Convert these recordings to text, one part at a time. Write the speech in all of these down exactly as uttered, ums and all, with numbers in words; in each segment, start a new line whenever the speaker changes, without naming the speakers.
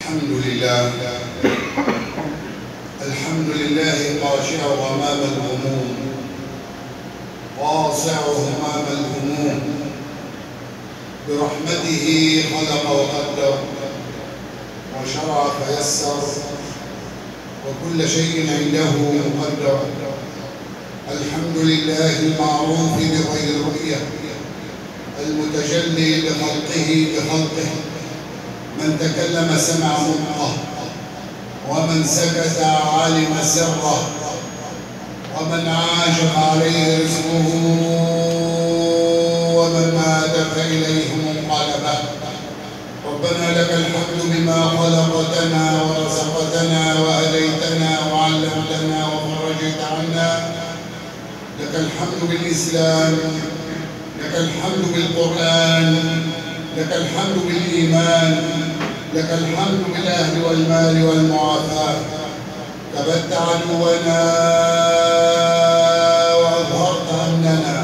الحمد لله الحمد لله خاشع غمام الهموم واصع همام الهموم برحمته خلق وقدر وشرع فيسر وكل شيء عنده مقدر. الحمد لله المعروف بغير الرؤية المتجلي بخلقه بخلقه، من تكلم سمع نطقه ومن سكت علم سره ومن عاشق عليه رزقه ومن مات فإليه منقلبه. ربنا لك الحمد بما خلقتنا ورزقتنا وهديتنا وعلمتنا وفرجت عنا. لك الحمد بالإسلام، لك الحمد بالقرآن، لك الحمد بالإيمان، لك الحمد بالأهل والمال والمعافاة. كبت عدونا وأظهرت أمننا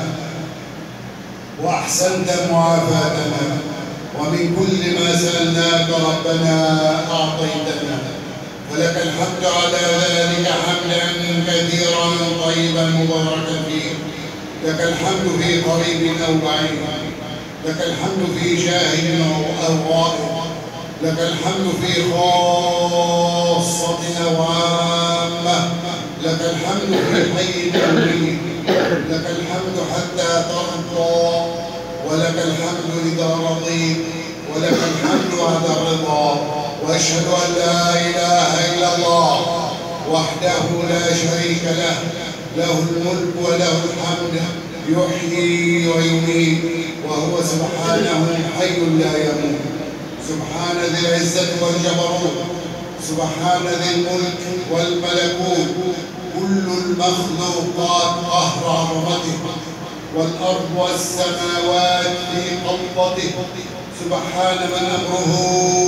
وأحسنت معافاتنا، ومن كل ما سألناك ربنا أعطيتنا، فلك الحمد على ذلك حمدا كثيرا طيبا مباركا فيه. لك الحمد في قريب أو بعيد، لك الحمد في شاهد أو غائب، لك الحمد في خاصة أو عامة، لك الحمد في حي أو ميت، لك الحمد حتى ترضى، ولك الحمد إذا رضيت، ولك الحمد بعد الرضا. وأشهد أن لا إله إلا الله وحده لا شريك له، له الملك وله الحمد، يحيي ويميت وهو سبحانه حي لا يموت. سبحان ذي العزة والجبروت، سبحان ذي الملك والملكوت، كل المخلوقات قهر عظمته، والأرض والسماوات في قبضته. سبحان من أمره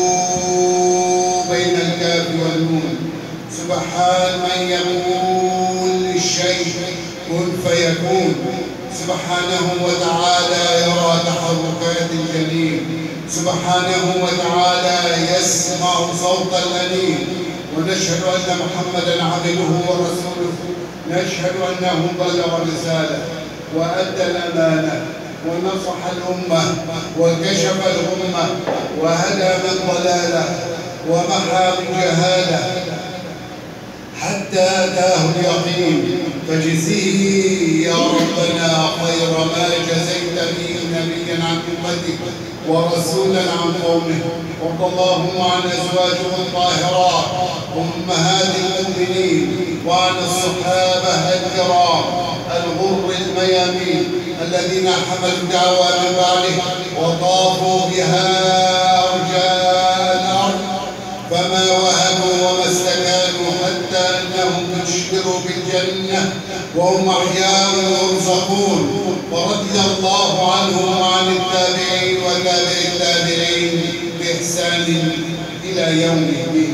بين الكاف والنون، سبحان من يقول للشيء كن فيكون. سبحانه وتعالى يرى تحركات الجنين، سبحانه وتعالى يسمع صوت الأنين. ونشهد أن محمدًا عبده ورسوله، نشهد أنه بلغ الرسالة وأدى الأمانة ونصح الأمة وكشف الغمة وهدى من ضلاله ومحى من جهاله حتى أتاه اليقين. فجزيه يا ربنا خير ما جزيت به نبيا عن أمته ورسولا عن قومه. وارض اللهم عن أزواجه الطاهرات أمهات المؤمنين، وعن الصحابة الكرام الغر الميامين الذين حملوا دعوى من بعده وطافوا بها أرجاء الأرض، فما وهبوا وما استكانوا حتى أنهم بشروا بالجنة وهم أحياء يرزقون. ورضي الله عنهم وعن التابعين وتابع التابعين بإحسان إلى يوم الدين.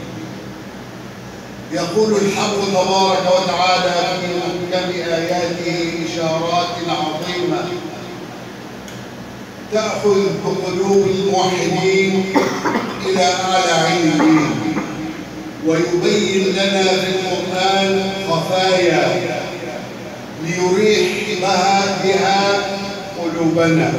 يقول الحق تبارك وتعالى في محكم آياته إشارات عظيمة تأخذ بقلوب الموحدين إلى أعلى علمين، ويبين لنا في القرآن خفايا ليريح بها قلوبنا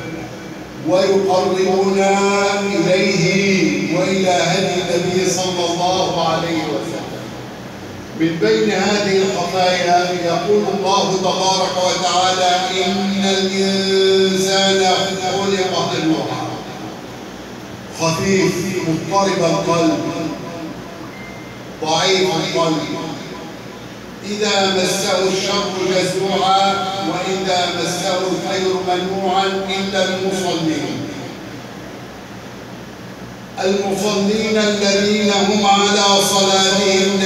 ويقربنا إليه وإلى هدي النبي صلى الله عليه وسلم. من بين هذه الخفايا يقول الله تبارك وتعالى: إن الإنسان خلق هلوعا، خفيف مضطرب القلب ضعيف القلب، إذا مسه الشر جزوعا وإذا مسه الخير منوعا إلا المصلين. المصلين الذين هم على صلاتهم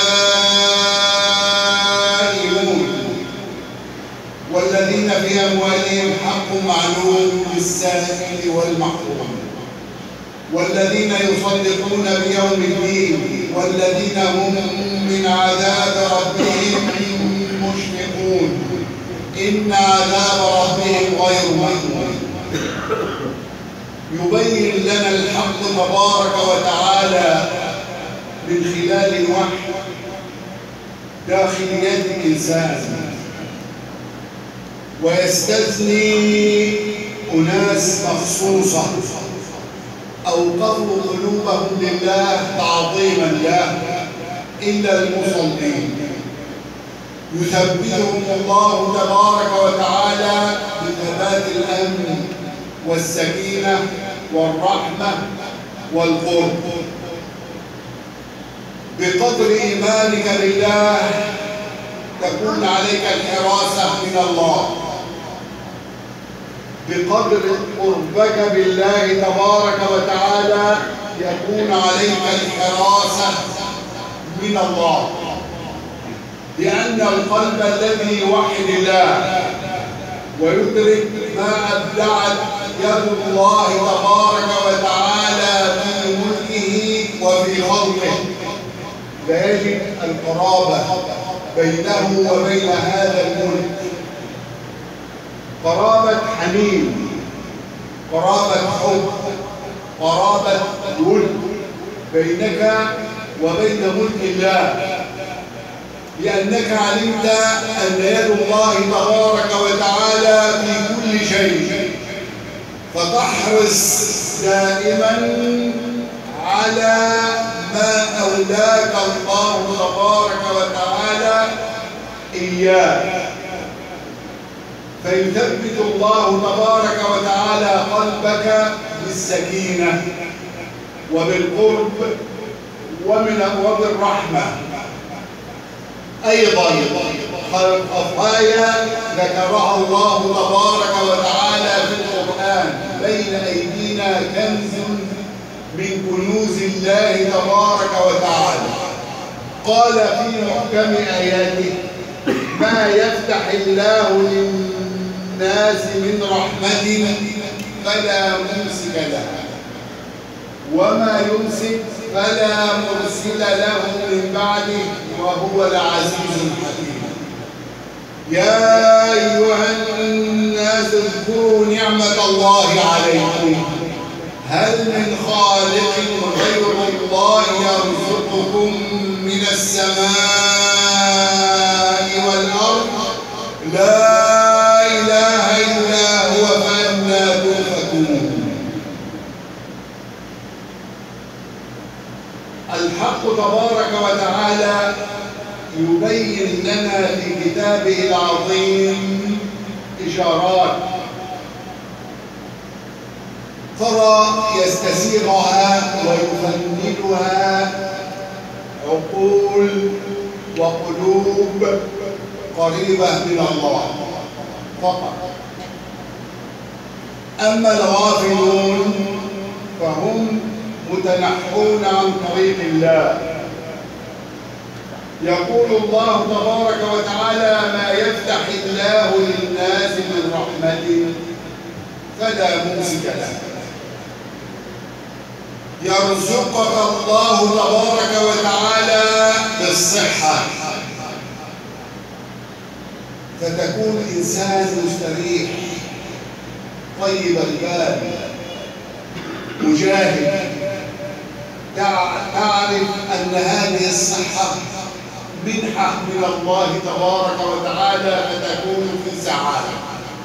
دائمون، والذين في أموالهم حق معلوم للسائل والمحروم، والذين يصدقون بيوم الدين، والذين هم من عذاب ربهم مشفقون. إن عذاب ربهم غير مأمون. يبين لنا الحق تبارك وتعالى من خلال الوحي داخل يد الإنسان، ويستثني أناس مخصوصة أوقفوا قلوبهم لله تعظيما له إلا المصلين، يثبتهم الله تبارك وتعالى بثبات الأمن والسكينة والرحمة والقرب. بقدر إيمانك بالله تكون عليك الحراسة من الله، بقدر قربك بالله تبارك وتعالى يكون عليك الحراسة من الله، لأن القلب الذي يوحد الله ويدرك ما أبدعت يد الله تبارك وتعالى في ملكه وفي خلقه لا يجد القرابة بينه وبين هذا الملك، قرابة حنين، قرابة حب، قرابة ود بينك وبين ملك الله، لأنك علمت أن يد الله تبارك وتعالى في كل شيء، فتحرص دائما على ما أولاك الله تبارك وتعالى إياه، فيثبت الله تبارك وتعالى قلبك بالسكينة وبالقرب وبالرحمة. أيضا خفايا ذكرها الله تبارك وتعالى في القرآن: بين أيدينا كنز من كنوز الله تبارك وتعالى. قال في محكم آياته: ما يفتح الله للناس من رحمة فلا ممسك لها، وما يمسك فلا مرسل له من بعده، وهو العزيز الحكيم. يا أيها الناس اذكروا نعمة الله عليكم، هل من خالق غير الله يرزقكم من السماء والأرض؟ لا إله إلا هو، فأنى تؤفكون. الحق تبارك وتعالى يبين لنا في كتابه العظيم إشارات ترى يستسيغها ويفندها عقول وقلوب قريبة من الله فقط. أما الغافلون فهم متنحون عن طريق الله. يقول الله تبارك وتعالى: ما يفتح الله للناس من رحمة فلا ممسك له، يرزقك الله تبارك وتعالى بالصحة فتكون إنسان مستريح طيب البال مجاهد، تعرف أن هذه الصحة منحة من الله تبارك وتعالى، فتكون في سعادة،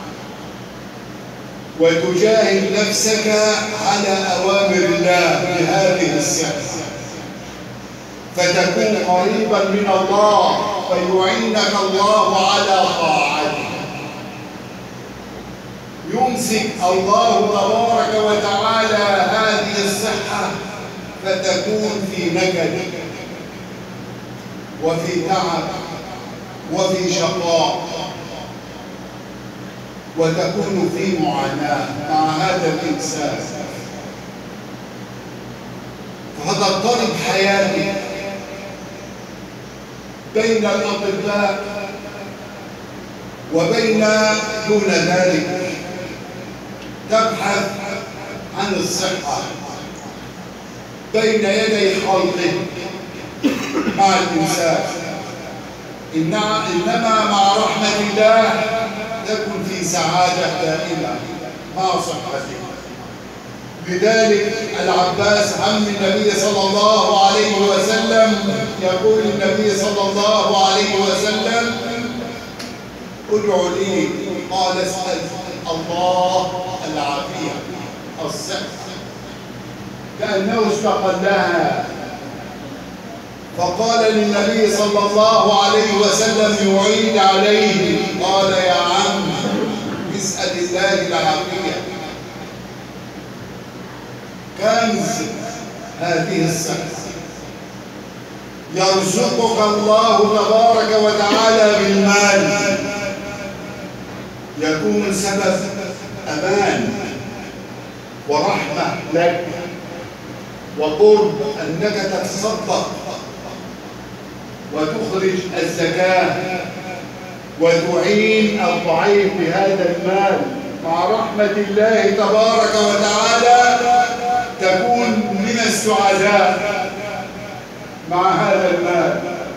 وتجاهد نفسك على أوامر الله بهذه الصحة، فتكون قريبا من الله، فيعينك الله على طاعته. يمسك الله تبارك وتعالى هذه الصحة فتكون في نكد وفي تعب وفي شقاء، وتكون في معاناة مع هذا الإنسان، فتضطرب حياتك بين الأطباء وبين دون ذلك، تبحث عن الصحة بين يدي خلقه مع الإنسان، إنما مع رحمة الله تكن في سعادة دائمة مع صحته. لذلك العباس عم النبي صلى الله عليه عليه وسلم يقول النبي صلى الله عليه وسلم ادعوا لي، قال اسأل الله العافية الصحة، كأنه استقلها. فقال للنبي صلى الله عليه وسلم يعيد عليه، قال يا عم اسأل الله العافية. كنز هذه الصحة يرزقك الله تبارك وتعالى بالمال، يكون سبب أمان ورحمة لك وقرب أنك تتصدق وتخرج الزكاة وتعين الضعيف بهذا المال. مع رحمة الله تبارك وتعالى تكون من السعداء مع هذا المال.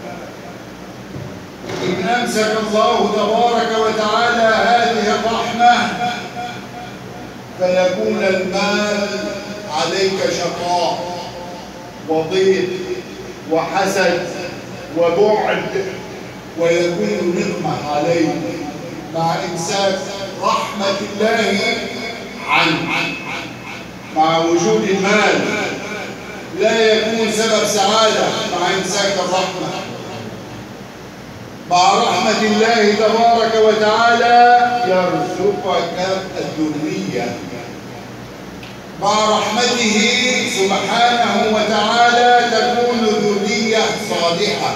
إن أمسك الله تبارك وتعالى هذه الرحمة فيكون المال عليك شقاء وضيق وحسد وبعد، ويكون نقمة عليك مع إمساك رحمة الله عنك. مع وجود المال لا يكون سبب سعادة مع إمساك الرحمة. مع رحمة الله تبارك وتعالى يرزقك الذرية. مع رحمته سبحانه وتعالى تكون ذرية صالحة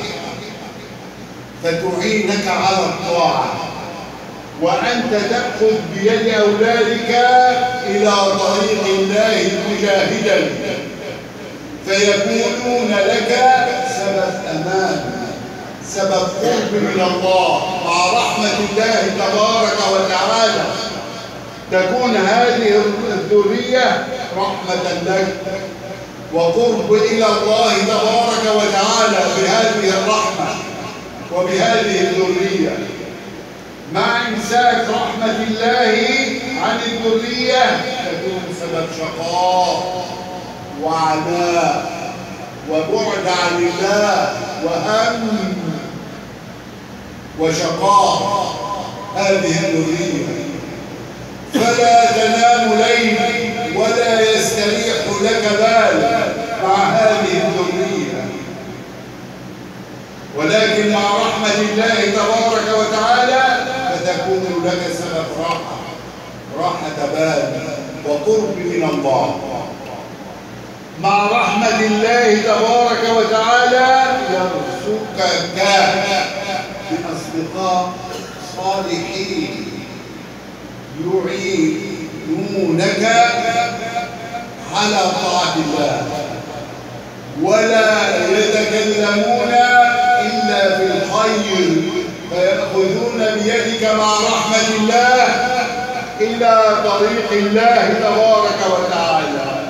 فتعينك على الطاعة، وأنت تأخذ بيد أولادك إلى طريق الله مجاهدا، فيكونون لك سبب أمان، سبب قرب من الله. مع رحمة الله تبارك وتعالى تكون هذه الذرية رحمة لك وقرب إلى الله تبارك وتعالى بهذه الرحمة وبهذه الذرية. مع إمساك رحمة الله عن الذرية تكون سبب شقاء وعناء وبعد عن الله وهم وشقاء هذه الذرية. فلا تنام ليل ولا يستريح لك بال مع هذه الذرية، ولكن مع رحمة الله تبارك وتعالى فتكون لك سبب راحة راحة بال وقرب من الله. مع رحمة الله تبارك وتعالى يرزقك بأصدقاء صالحين يعينونك على طاعة الله ولا يتكلمون إلا في الخير، فيأخذون بيدك مع رحمة الله إلى طريق الله تبارك وتعالى.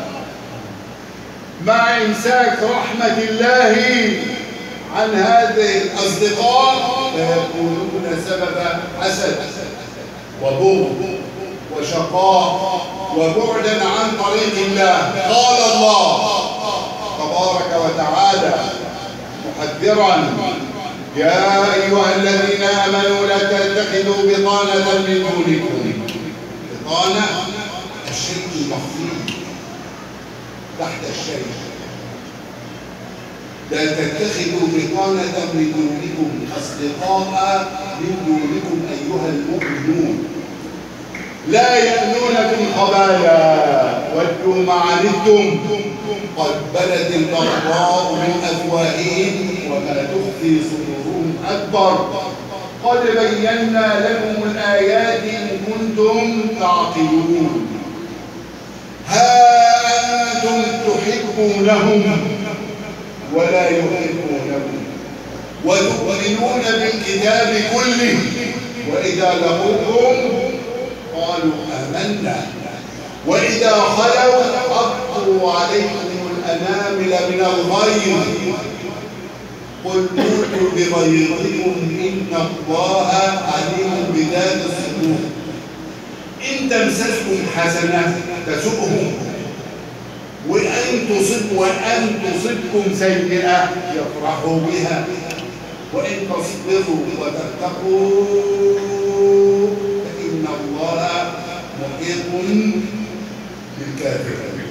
مع إمساك رحمة الله عن هذه الأصدقاء فيكونون سبب حسد وبغض وشقاء وبعدا عن طريق الله. قال الله تبارك وتعالى محذرا يا أيها الذين آمنوا لا تتخذوا بطانة من دونكم. بطانة الشيء المخفي تحت الشيء. لا تتخذوا بطانة من دونكم أصدقاء من دونكم أيها المؤمنون لا يألونكم خبالا ودوا ما عنتم قد بدت البغضاء من أفواههم وما تخفي صدورهم أكبر قد بينا لكم الآيات إن كنتم تعقلون. ها أنتم تحبونهم ولا يحبونكم وتؤمنون بالكتاب كله وإذا لقوكم قالوا آمنا وإذا خلوا عضوا عليكم الأنامل من الغيظ قل موتوا بغيظكم إن الله عليم بذات الصدور. إن تمسسكم حسنة تسؤهم وأن تصب وأن تصبكم سيئة يفرحوا بها، وإن تصبروا وتتقوا فإن الله محيط بالكافرين.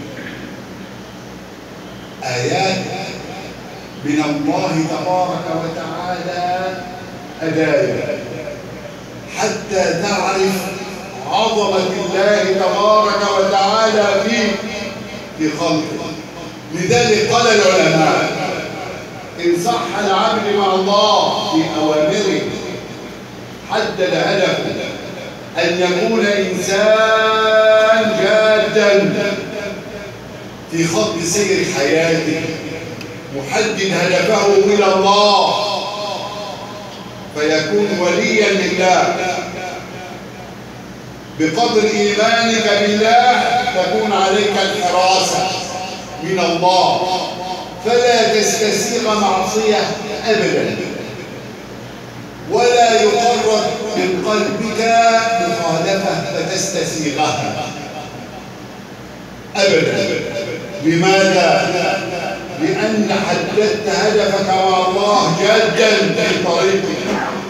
آيات من الله تبارك وتعالى هدايا حتى تعرف عظمة الله تبارك وتعالى في في خلقه. لذلك قال العلماء: إن صح العبد مع الله في أوامره حدد هدفه أن يكون إنسان جادا في خط سير حياته، محدد هدفه إلى الله، فيكون وليا لله. بقدر إيمانك بالله تكون عليك الحراسة من الله، فلا تستسيغ معصية أبدا، ولا يقرب من قلبك مخالفة فتستسيغها أبدا. لماذا؟ لأن حددت هدفك مع الله جادا في طريقك،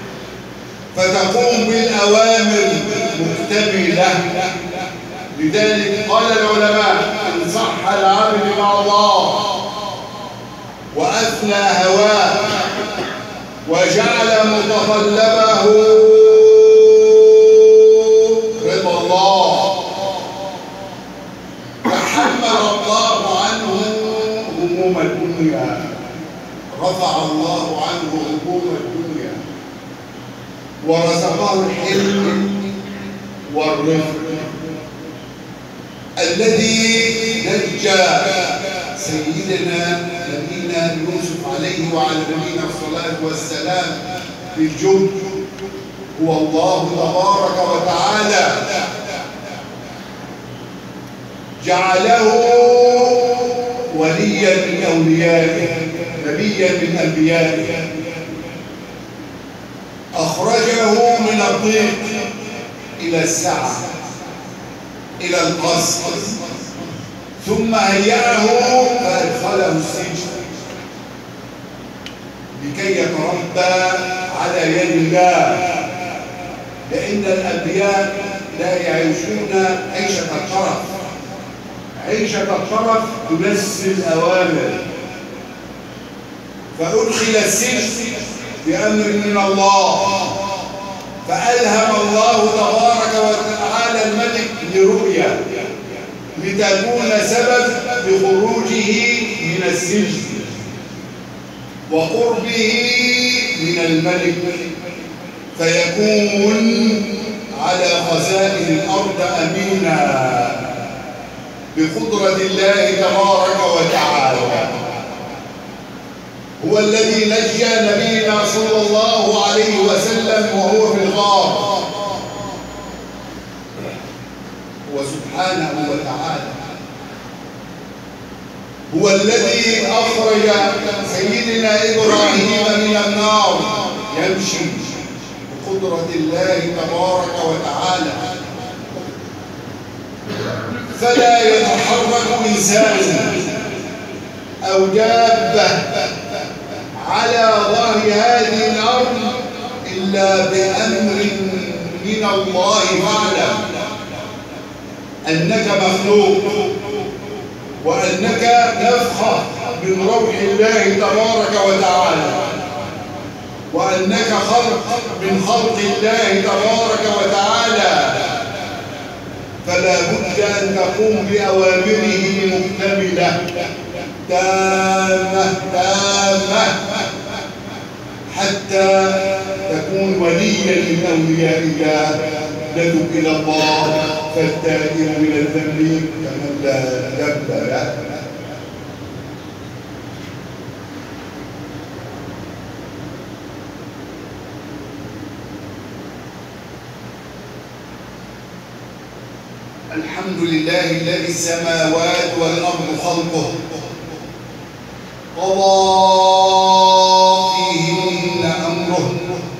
فتقوم بالأوامر مكتملة. لذلك قال العلماء: إن صح العبد مع الله وأثنى هواه وجعل متطلبه رضا الله، تحمل الله عنه هموم الدنيا، رفع الله عنه هموم الدنيا، ورزقه الحلم والرفق الذي نجى سيدنا نبينا يوسف عليه وعلى نبينا الصلاة والسلام في الجب هو الله تبارك وتعالى. جعله وليا من أوليائه، نبيا من أنبيائه، أخرجه من الضيق إلى السعة إلى القصر، ثم هيأه فأدخله السجن لكي يتربى على يد الله، لأن الأنبياء لا يعيشون عيشة الطرف. عيشة الطرف تنسي الأوامر، فأدخل السجن بأمر من الله، فألهم الله تبارك وتعالى الملك لرؤيا لتكون سبب لخروجه من السجن وقربه من الملك، فيكون على خزائن الأرض أمينا بقدرة الله تبارك وتعالى. هو الذي نجى نبينا صلى الله عليه وسلم وهو في الغار، هو سبحانه وتعالى. هو الذي أخرج سيدنا إبراهيم من النار يمشي بقدرة الله تبارك وتعالى، فلا يتحرك إنسان أو دابة على ظهر هذه الأرض إلا بأمر من الله. فاعلم أنك مخلوق، وأنك نفخة من روح الله تبارك وتعالى، وأنك خلق من خلق الله تبارك وتعالى، فلا بد أن تقوم بأوامره مكتملة تامة تامة حتى تكون وليا من أولياء الله. ندعو إلى الله فالتائب من الذنب كمن لا ذنب له. الحمد لله الذي السماوات والأرض خلقه قضى فيهن أمره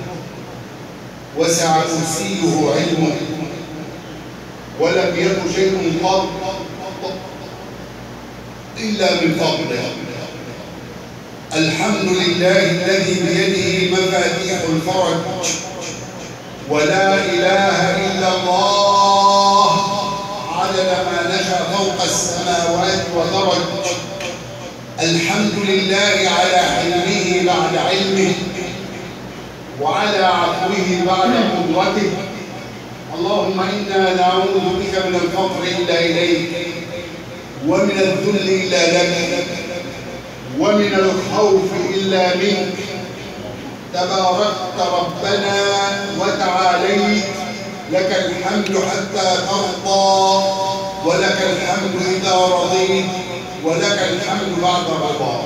وسع كرسيه علمه ولم يكن شيء قط إلا من فضله. الحمد لله الذي بيده مفاتيح الفرج، ولا إله إلا الله عدد ما نشأ فوق السماوات ودرج. الحمد لله على حلمه بعد علمه، وعلى عفوه بعد قدرته. اللهم إنا نعوذ بك من الفقر إلا إليك، ومن الذل إلا لك، ومن الخوف إلا منك. تباركت ربنا وتعاليت، لك الحمد حتى ترضى، ولك الحمد إذا رضيت، ولك الحمد بعد رضا.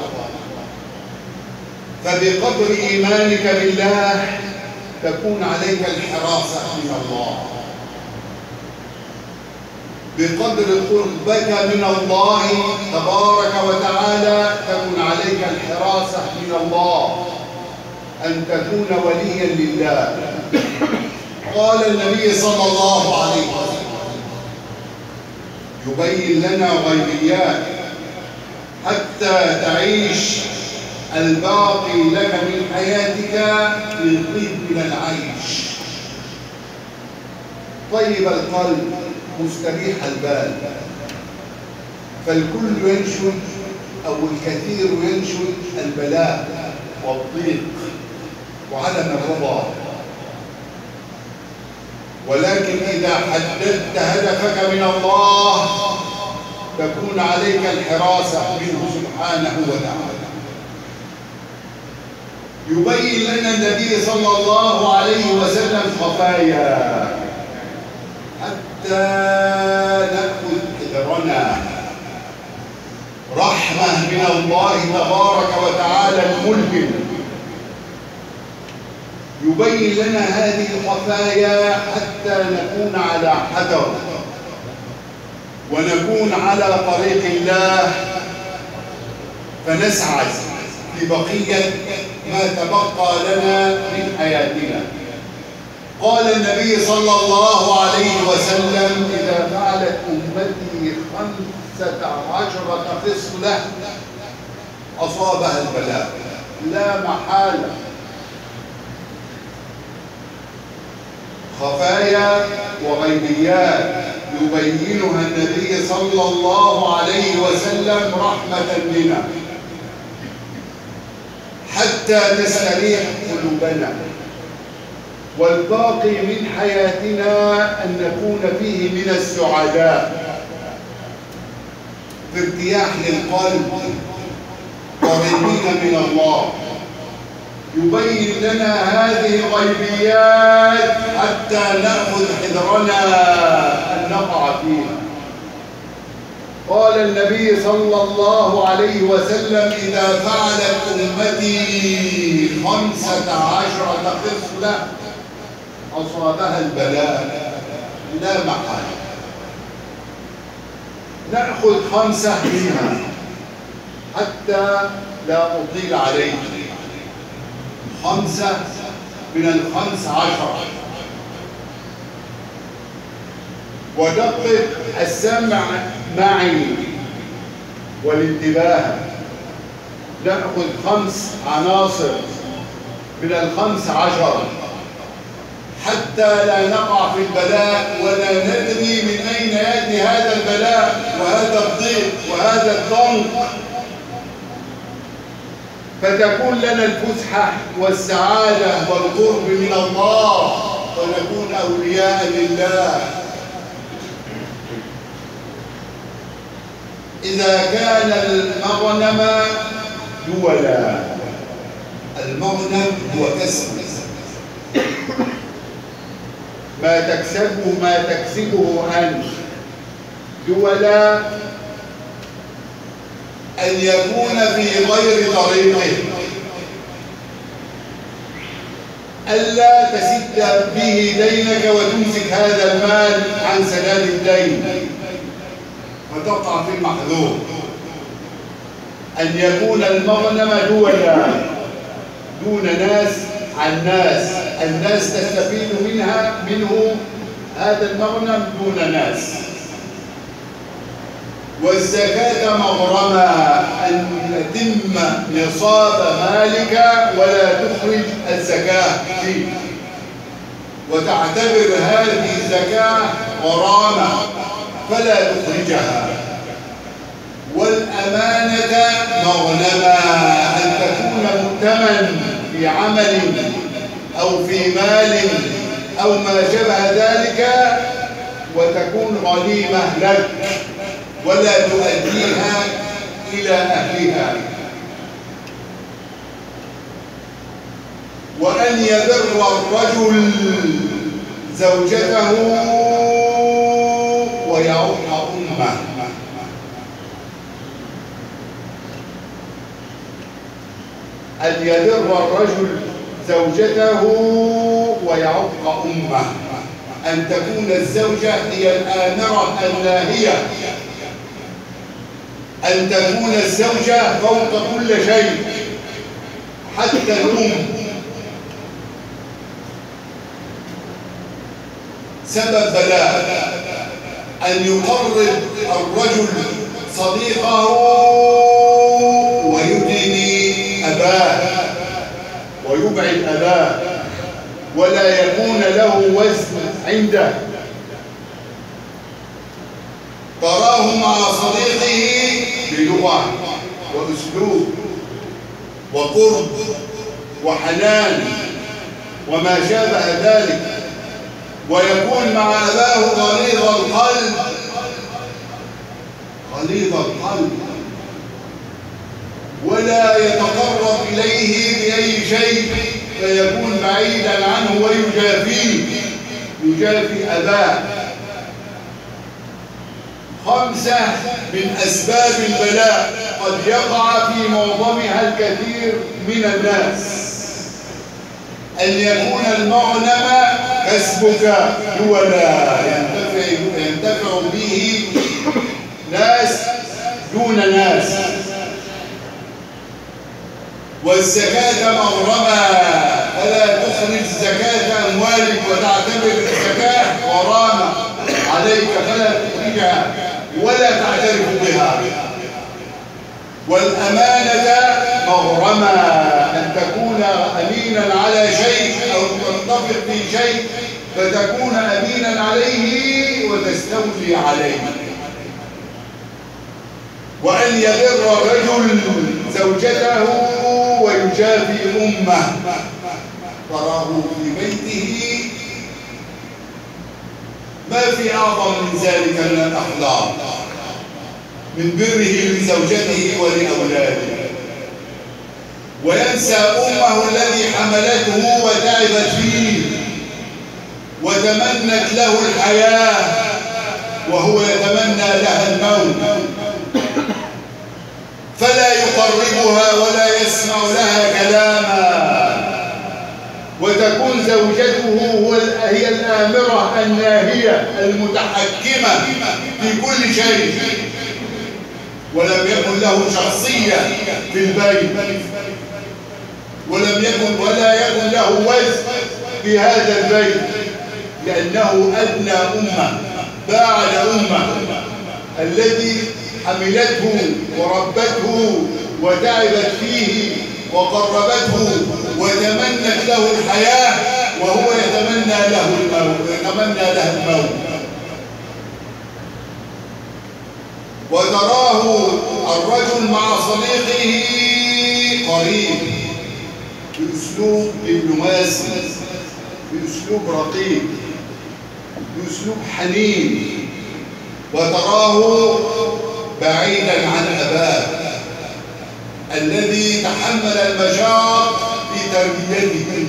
فبقدر إيمانك بالله تكون عليك الحراسة من الله، بقدر قربك من الله تبارك وتعالى تكون عليك الحراسة من الله، أن تكون وليا لله. قال النبي صلى الله عليه وسلم يبين لنا غيبيات حتى تعيش الباقي لك من حياتك بالطيب من العيش، طيب القلب مستريح البال. فالكل ينشد أو الكثير ينشد البلاء والضيق وعدم الرضا، ولكن إذا حددت هدفك من الله تكون عليك الحراسة منه سبحانه وتعالى. يبين لنا النبي صلى الله عليه وسلم خفايا حتى نأخذ حذرنا. رحمة من الله تبارك وتعالى الملهم يبين لنا هذه الخفايا حتى نكون على حذر، ونكون على طريق الله، فنسعد في بقية ما تبقى لنا من حياتنا. قال النبي صلى الله عليه وسلم إذا فعلت أمتي خمسة عشرة خصلة أصابها البلاء لا محالة. خفايا وغيبيات يبينها النبي صلى الله عليه وسلم رحمة بنا حتى تستريح قلوبنا، والباقي من حياتنا أن نكون فيه من السعداء، في ارتياح للقلب قريبين من الله. يبين لنا هذه الغيبيات حتى نأخذ حذرنا أن نقع فيها. قال النبي صلى الله عليه وسلم إذا فعلت أمتي خمسة عشرة خصلة أصابها البلاء لا محالة. نأخذ خمسة منها حتى لا أطيل عليك. خمسة من الخمس عشر، ودقق السمع معي والانتباه. نأخذ خمس عناصر من الخمس عشر حتى لا نقع في البلاء ولا ندري من أين يأتي هذا البلاء وهذا الضيق وهذا الضنك، فتكون لنا الفسحة والسعادة والقرب من الله ونكون أولياء لله. إذا كان المغنم دولا، المغنم هو كسب ما تكسبه ما تكسبه أنت. دولا أن يكون في غير طريقه، ألا تسد به دينك وتمسك هذا المال عن سداد الدين فتقع في المحذور. أن يكون المغنم دولا دون ناس عن ناس، الناس تستفيد منها منه هذا المغنم دون ناس. والزكاة مغرما، أن يتم نصاب مالك ولا تخرج الزكاة فيه، وتعتبر هذه الزكاة غرامة فلا تخرجها. والأمانة مغنما، أن تكون مؤتمن في عمل أو في مال أو ما شبه ذلك، وتكون غنيمة لك ولا تؤديها إلى أهلها. وأن يبر الرجل زوجته ويعق أمه، أن يبر الرجل زوجته ويعق أمه، أن تكون الزوجة هي الآمرة الناهية، أن تكون الزوجة فوق كل شيء حتى الأم. سبب بلاء أن يقرب الرجل صديقه ويدني أباه ويبعد أباه، ولا يكون له وزن عنده. تراه مع صديقه بلغة وأسلوب وقرب وحنان وما شابه ذلك، ويكون مع أباه غليظ القلب غليظ القلب ولا يتقرب إليه بأي شيء، فيكون بعيدا عنه ويجافيه يجافي أباه. خمسة من أسباب البلاء قد يقع في معظمها الكثير من الناس، أن يكون المغنم كسبك ولا ينتفع, ينتفع به ناس دون ناس. والزكاة مغرما، فلا تخرج زكاة أموالك وتعتبر الزكاة غرامة عليك فلا تخرجها ولا تعترف بها. والأمانة مغرما، أن تكون أمينا على شيء أو تتفق في شيء فتكون أمينا عليه وتستولي عليه. وأن يبر الرجل زوجته ويجافي أمه، تراه في بيته ما في أعظم من ذلك من الأخلاق، من بره لزوجته ولأولاده، وينسى أمه الذي حملته وتعبت فيه وتمنت له الحياة وهو يتمنى لها الموت، فلا يقربها ولا يسمع لها كلاما. وتكون زوجته هي الآمرة الناهية المتحكمة في كل شيء، ولم يكن له شخصية في البيت، ولم يكن ولا يكن له وزن في هذا البيت، لأنه أدنى أمة باعد أمة الذي حملته وربته وتعبت فيه وقربته وتمنت له الحياة وهو يتمنى له الموت يتمنى له الموت. وتراه الرجل مع صديقه قريب بأسلوب دبلوماسي، بأسلوب رقيق، بأسلوب حنين، وتراه بعيدا عن أباه الذي تحمل المشاق في تربيته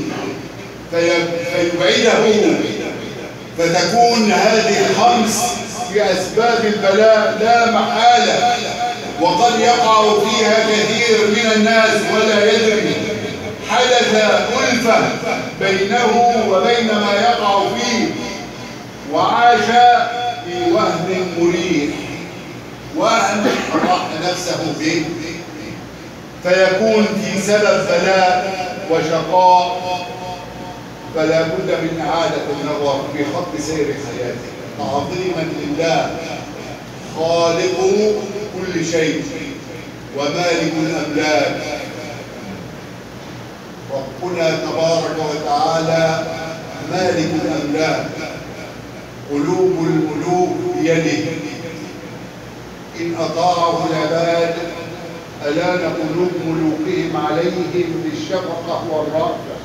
فيبعده. فتكون هذه الخمس في أسباب البلاء لا محالة، وقد يقع فيها كثير من الناس ولا يدري. حدث ألفة بينه وبين ما يقع فيه، وعاش في وهم مريح، وهم راح نفسه به، فيكون في سبب بلاء وشقاء. فلا بد من إعادة النظر في خط سير حياته تعظيما لله، خالق كل شيء ومالك الأملاك. ربنا تبارك وتعالى مالك الأملاك، قلوب الملوك بيده، إن أطاعه العباد ألان قلوب ملوكهم عليهم بالشفقة والرأفة.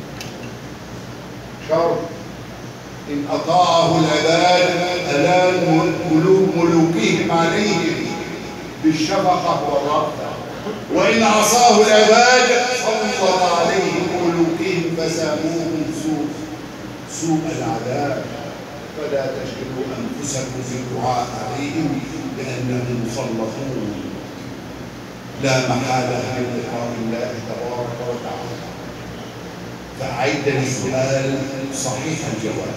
شرط إن أطاعه العباد ألان قلوب ملوكهم عليهم بالشفقة والرأفة، وإن عصاه العباد سلط عليهم ملوكهم فساموهم سوء سوء العذاب. فلا تشغلوا أنفسكم في الدعاء عليهم لأنهم مسلطون لا محالة من لقاء الله تبارك وتعالى. فأعد السؤال صحيح الجواب،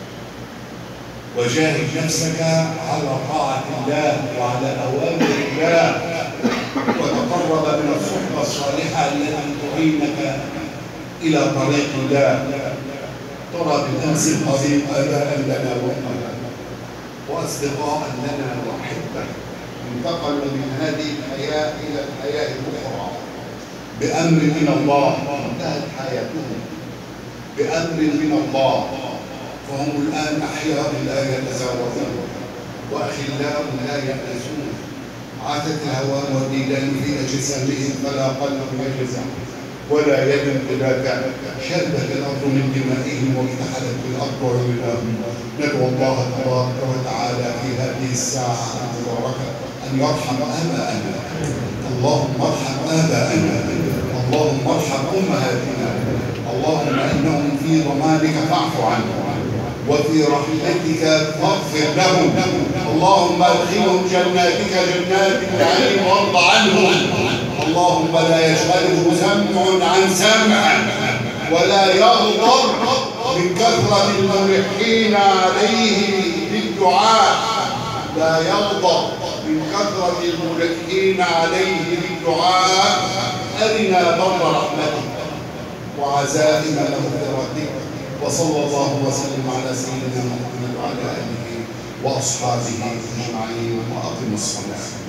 وجاهد نفسك على طاعة الله وعلى أوامر الله، وتقرب من الصحبة الصالحة التي تعينك إلى طريق الله. ترى بالأمس القريب آباء لنا وأمنا وأصدقاء لنا وأحبة انتقلوا من هذه الحياة إلى الحياة الأخرى بأمر من الله، انتهت حياتهم بأمر من الله، فهم الآن أحياء لا يتزاورون وأخلاء لا يأنسون. عاتت الهوام والديدان في أجسامهم فلا قلب يجزع ولا يد تدافع. شربت الأرض من دمائهم وارتحلت الأرض عيونهم. ندعو الله تبارك وتعالى في هذه الساعة المباركة أن يرحم آباءنا. اللهم ارحم آباءنا، اللهم ارحم أمهاتنا، اللهم إنهم في ضمانك فاعف عنهم وفي رحمتك فاغفر لهم. اللهم ادخلهم جناتك جنات النعيم وارض عنهم. اللهم لا يشغله سمع عن سمع ولا يغضب من كثرة الملحين عليه بالدعاء، لا يغضب من كثرة الملحين عليه بالدعاء. أرنا بر رحمتك وعزائم مغفرتك. وصلى الله وسلم على سيدنا محمد وعلى آله وأصحابه أجمعين، وأقم الصلاة.